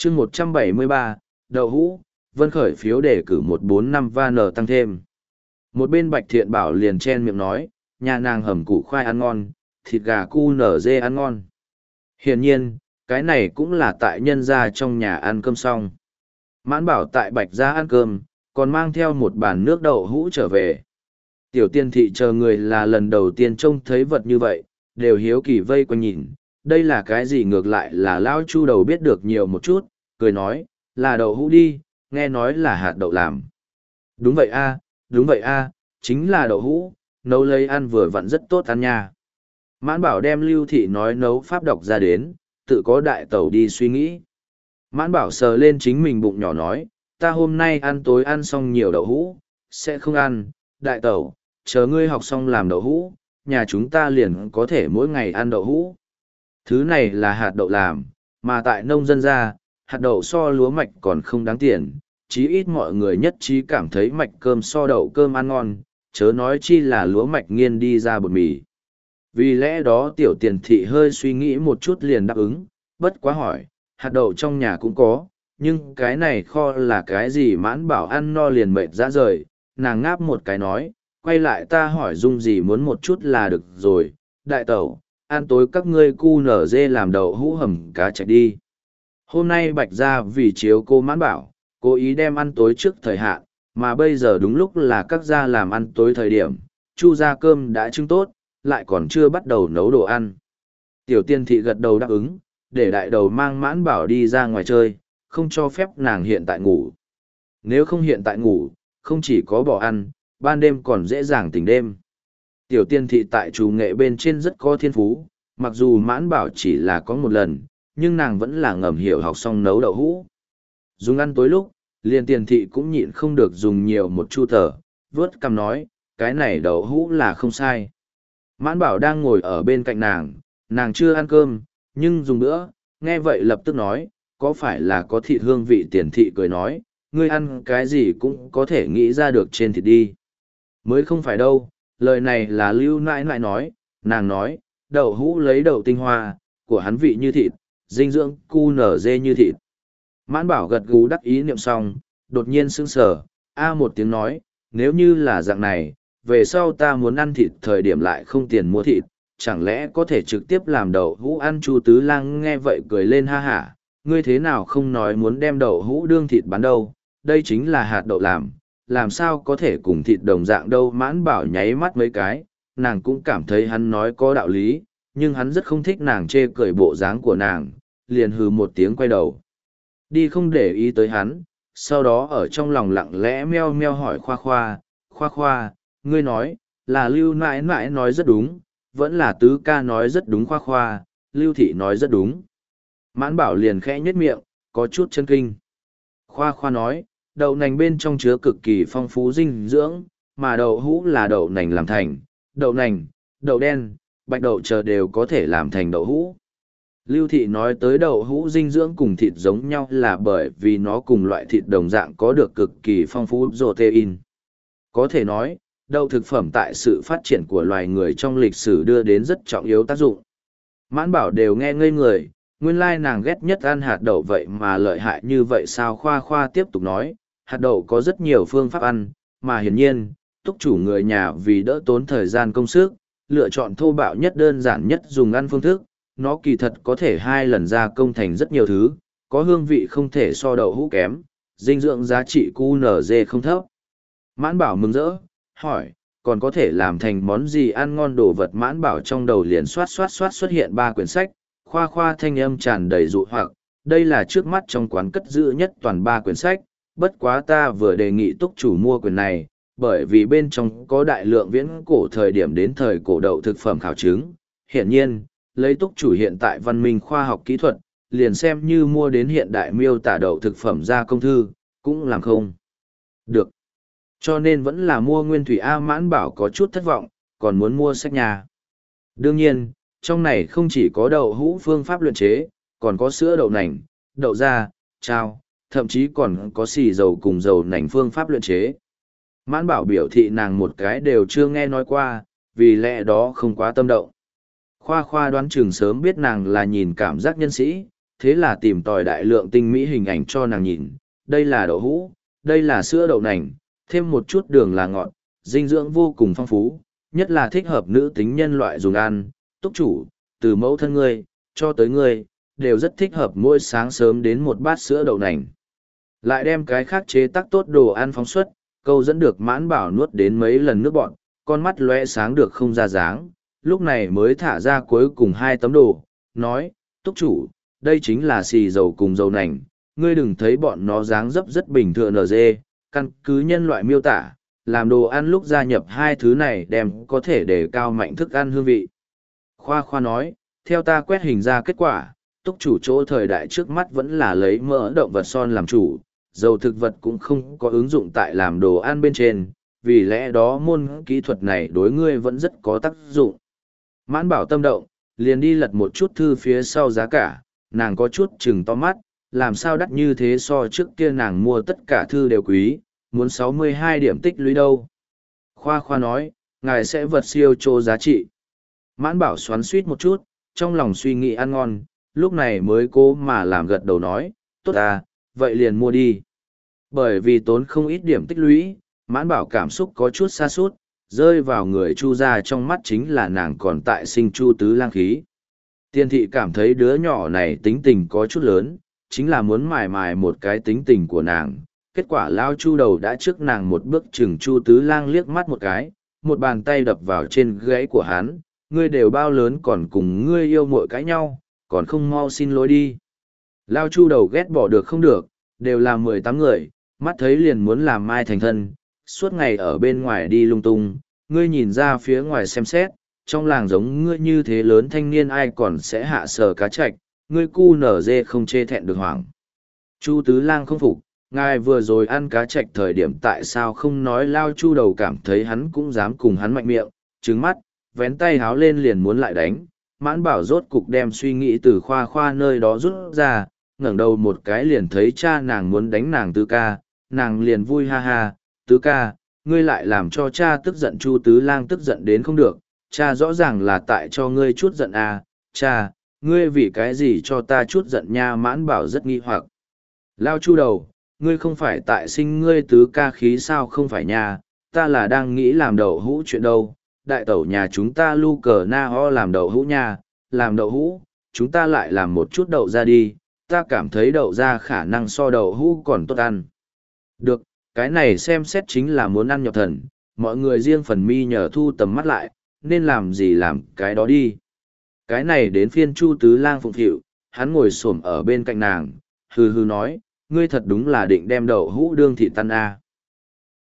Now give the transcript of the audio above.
chương 173, đậu hũ, Vân Khởi phiếu đề cử 145 van tăng thêm. Một bên Bạch Thiện Bảo liền chen miệng nói, nhà nàng hầm củ khoai ăn ngon, thịt gà cu nở dê ăn ngon. Hiển nhiên, cái này cũng là tại nhân gia trong nhà ăn cơm xong. Mãn Bảo tại Bạch gia ăn cơm, còn mang theo một bàn nước đậu hũ trở về. Tiểu Tiên thị chờ người là lần đầu tiên trông thấy vật như vậy, đều hiếu kỳ vây quanh nhìn. Đây là cái gì, ngược lại là Lão Chu đầu biết được nhiều một chút, cười nói, là đậu hũ đi, nghe nói là hạt đậu làm. Đúng vậy a, đúng vậy a, chính là đậu hũ, nấu lấy ăn vừa vặn rất tốt ăn nha. Mãn Bảo đem Lưu Thị nói nấu pháp đọc ra đến, tự có đại tẩu đi suy nghĩ. Mãn Bảo sờ lên chính mình bụng nhỏ nói, ta hôm nay ăn tối ăn xong nhiều đậu hũ, sẽ không ăn, đại tẩu, chờ ngươi học xong làm đậu hũ, nhà chúng ta liền có thể mỗi ngày ăn đậu hũ. Thứ này là hạt đậu làm, mà tại nông dân gia, hạt đậu so lúa mạch còn không đáng tiền, chí ít mọi người nhất trí cảm thấy mạch cơm so đậu cơm ăn ngon, chớ nói chi là lúa mạch nghiên đi ra bột mì. Vì lẽ đó Tiểu Tiền thị hơi suy nghĩ một chút liền đáp ứng, bất quá hỏi, hạt đậu trong nhà cũng có, nhưng cái này kho là cái gì? Mãn Bảo ăn no liền mệt ra rời, nàng ngáp một cái nói, quay lại ta hỏi Dung gì muốn một chút là được rồi, đại tẩu, ăn tối các ngươi cu nở dê làm đậu hũ hầm cá chạch đi. Hôm nay Bạch gia vì chiếu cô Mãn Bảo, cố ý đem ăn tối trước thời hạn, mà bây giờ đúng lúc là các gia làm ăn tối thời điểm, Chu gia cơm đã trưng tốt, lại còn chưa bắt đầu nấu đồ ăn. Tiểu Tiên thị gật đầu đáp ứng, để đại đầu mang Mãn Bảo đi ra ngoài chơi, không cho phép nàng hiện tại ngủ. Nếu không hiện tại ngủ, không chỉ có bỏ ăn, ban đêm còn dễ dàng tỉnh đêm. Tiểu Tiên thị tại chủ nghệ bên trên rất có thiên phú, mặc dù Mãn Bảo chỉ là có một lần, nhưng nàng vẫn là ngầm hiểu học xong nấu đậu hũ. Dùng ăn tối lúc, liền Tiền thị cũng nhịn không được dùng nhiều một chu tờ, vớt cằm nói, cái này đậu hũ là không sai. Mãn Bảo đang ngồi ở bên cạnh nàng chưa ăn cơm, nhưng dùng bữa, nghe vậy lập tức nói, có phải là có thịt hương vị? Tiền thị cười nói, ngươi ăn cái gì cũng có thể nghĩ ra được trên thịt đi. Mới không phải đâu, lời này là Lưu nãi nãi nói, nàng nói, đậu hũ lấy đậu tinh hoa, của hắn vị như thịt, dinh dưỡng cu nở dê như thịt. Mãn Bảo gật gù đắc ý niệm xong, đột nhiên sững sờ, một tiếng nói, nếu như là dạng này, về sau ta muốn ăn thịt thời điểm lại không tiền mua thịt, chẳng lẽ có thể trực tiếp làm đậu hũ ăn? Chu Tứ Lang nghe vậy cười lên ha hả, ngươi thế nào không nói muốn đem đậu hũ đương thịt bán đâu, đây chính là hạt đậu làm sao có thể cùng thịt đồng dạng đâu. Mãn Bảo nháy mắt mấy cái, nàng cũng cảm thấy hắn nói có đạo lý, nhưng hắn rất không thích nàng chê cười bộ dáng của nàng, liền hừ một tiếng quay đầu đi không để ý tới hắn. Sau đó ở trong lòng lặng lẽ meo meo hỏi Khoa Khoa, ngươi nói, là Lưu nãi nãi nói rất đúng, vẫn là Tứ ca nói rất đúng? Khoa, Lưu thị nói rất đúng. Mãn Bảo liền khẽ nhếch miệng, có chút chân kinh. Khoa nói, đậu nành bên trong chứa cực kỳ phong phú dinh dưỡng, mà đậu hũ là đậu nành làm thành, đậu nành, đậu đen, bạch đậu chờ đều có thể làm thành đậu hũ. Lưu thị nói tới đậu hũ dinh dưỡng cùng thịt giống nhau là bởi vì nó cùng loại thịt đồng dạng có được cực kỳ phong phú protein. Có thể nói, đậu thực phẩm tại sự phát triển của loài người trong lịch sử đưa đến rất trọng yếu tác dụng. Mãn Bảo đều nghe ngây người, nguyên lai nàng ghét nhất ăn hạt đậu vậy mà lợi hại như vậy sao? Khoa tiếp tục nói, hạt đậu có rất nhiều phương pháp ăn, mà hiển nhiên, túc chủ người nhà vì đỡ tốn thời gian công sức, lựa chọn thô bạo nhất đơn giản nhất dùng ăn phương thức, nó kỳ thật có thể 2 lần gia công thành rất nhiều thứ, có hương vị không thể so đậu hũ kém, dinh dưỡng giá trị QNZ không thấp. Mãn Bảo mừng rỡ, hỏi, còn có thể làm thành món gì ăn ngon đồ vật? Mãn Bảo trong đầu liền xoát xuất hiện 3 quyển sách, Khoa thanh âm tràn đầy dụ hoặc, đây là trước mắt trong quán cất giữ nhất toàn 3 quyển sách, bất quá ta vừa đề nghị túc chủ mua quyển này, bởi vì bên trong có đại lượng viễn cổ thời điểm đến thời cổ đậu thực phẩm khảo chứng. Hiển nhiên, lấy túc chủ hiện tại văn minh khoa học kỹ thuật, liền xem như mua đến hiện đại miêu tả đậu thực phẩm ra công thư, cũng làm không được. Cho nên vẫn là mua nguyên thủy. Mãn Bảo có chút thất vọng, còn muốn mua sách nhà. Đương nhiên, trong này không chỉ có đậu hũ phương pháp luyện chế, còn có sữa đậu nành, đậu da, chao, thậm chí còn có xì dầu cùng dầu nành phương pháp luyện chế. Mãn Bảo biểu thị nàng một cái đều chưa nghe nói qua, vì lẽ đó không quá tâm động. Khoa đoán chừng sớm biết nàng là nhìn cảm giác nhân sĩ, thế là tìm tòi đại lượng tinh mỹ hình ảnh cho nàng nhìn. Đây là đậu hũ, đây là sữa đậu nành, thêm một chút đường là ngọt, dinh dưỡng vô cùng phong phú, nhất là thích hợp nữ tính nhân loại dùng ăn. Túc chủ, từ mẫu thân ngươi, cho tới ngươi, đều rất thích hợp mỗi sáng sớm đến một bát sữa đậu nành. Lại đem cái khác chế tác tốt đồ ăn phóng xuất, câu dẫn được Mãn Bảo nuốt đến mấy lần nước bọn, con mắt lóe sáng được không ra dáng, lúc này mới thả ra cuối cùng 2 tấm đồ, nói, túc chủ, đây chính là xì dầu cùng dầu nành, ngươi đừng thấy bọn nó dáng dấp rất bình thường NG, căn cứ nhân loại miêu tả, làm đồ ăn lúc gia nhập 2 thứ này đem có thể để cao mạnh thức ăn hương vị. Khoa Khoa nói, theo ta quét hình ra kết quả, túc chủ chỗ thời đại trước mắt vẫn là lấy mỡ động vật son làm chủ, dầu thực vật cũng không có ứng dụng tại làm đồ ăn bên trên, vì lẽ đó môn kỹ thuật này đối ngươi vẫn rất có tác dụng. Mãn Bảo tâm động, liền đi lật một chút thư phía sau giá cả, nàng có chút chừng to mắt, làm sao đắt như thế so trước kia nàng mua tất cả thư đều quý, muốn 62 điểm tích lũy đâu. Khoa Khoa nói, ngài sẽ vật siêu trô giá trị. Mãn Bảo xoắn suýt một chút, trong lòng suy nghĩ ăn ngon, lúc này mới cố mà làm gật đầu nói, tốt à, vậy liền mua đi. Bởi vì tốn không ít điểm tích lũy, Mãn Bảo cảm xúc có chút xa sút rơi vào người Chu gia trong mắt chính là nàng còn tại sinh Chu tứ lang khí. Tiên thị cảm thấy đứa nhỏ này tính tình có chút lớn, chính là muốn mài mài một cái tính tình của nàng. Kết quả lao Chu đầu đã trước nàng một bước chừng Chu tứ lang liếc mắt một cái, một bàn tay đập vào trên gáy của hắn, ngươi đều bao lớn còn cùng ngươi yêu muội cãi nhau, còn không mau xin lỗi đi. Lao Chu đầu ghét bỏ được không được, đều là 18 người, mắt thấy liền muốn làm mai thành thân, suốt ngày ở bên ngoài đi lung tung, ngươi nhìn ra phía ngoài xem xét, trong làng giống ngươi như thế lớn thanh niên ai còn sẽ hạ sờ cá chạch, ngươi cu nở dê không chê thẹn được hoảng. Chu tứ lang không phục, ngài vừa rồi ăn cá chạch thời điểm tại sao không nói. Lao Chu đầu cảm thấy hắn cũng dám cùng hắn mạnh miệng, trứng mắt, vén tay háo lên liền muốn lại đánh. Mãn Bảo rốt cục đem suy nghĩ từ Khoa Khoa nơi đó rút ra, ngẩng đầu một cái liền thấy cha nàng muốn đánh nàng Tứ ca, nàng liền vui ha ha, Tứ ca, ngươi lại làm cho cha tức giận. Chu tứ lang tức giận đến không được, cha rõ ràng là tại cho ngươi chút giận à, cha, ngươi vì cái gì cho ta chút giận nha. Mãn Bảo rất nghi hoặc. Lao Chu đầu, ngươi không phải tại sinh ngươi Tứ ca khí sao? Không phải nha, ta là đang nghĩ làm đậu hũ chuyện đâu. Đại tẩu nhà chúng ta lu cờ na ho làm đậu hũ nha, làm đậu hũ, chúng ta lại làm một chút đậu ra đi, ta cảm thấy đậu ra khả năng so đậu hũ còn tốt ăn. Được, cái này xem xét chính là muốn ăn nhập thần, mọi người riêng phần mi nhờ thu tầm mắt lại, nên làm gì làm cái đó đi. Cái này đến phiên Chu tứ lang phụng phịu, hắn ngồi xổm ở bên cạnh nàng, hừ hừ nói, ngươi thật đúng là định đem đậu hũ đương thị tan à.